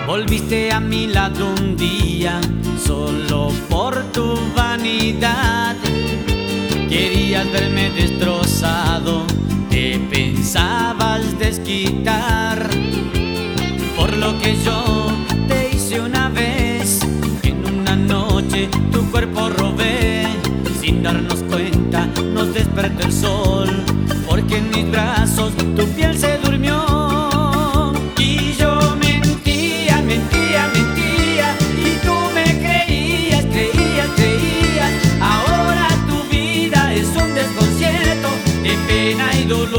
Volviste a mi lado un día solo por tu vanidad. Querías verme destrozado, te pensabas desquitar por lo que yo te hice una vez. En una noche tu cuerpo robé, sin darnos cuenta nos despertó el sol, porque en mis brazos tu piel se durmió. Y yo mentía, mentía, mentía, y tú me creías, creías, creías. Ahora tu vida es un desconcierto de pena y dolor.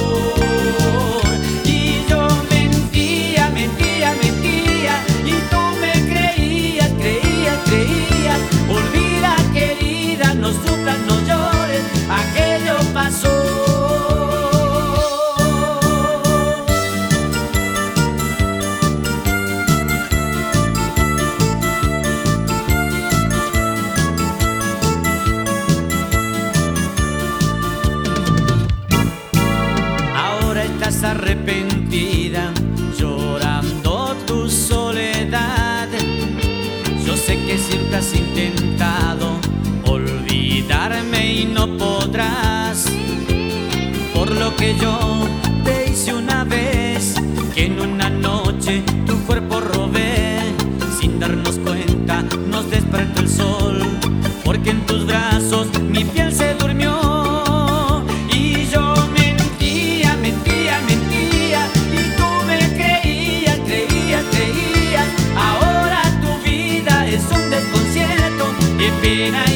Y yo mentía, mentía, mentía, y tú me creías, creías, creías. Olvida, querida, no sufras, no llores, aquello pasó. Estás arrepentida, llorando tu soledad. Yo sé que siempre has intentado olvidarme y no podrás, por lo que yo te hice una vez, que en una noche tu cuerpo robé. Sin darnos cuenta nos despertó el sol, porque en tus brazos mi piel se durmió. Pena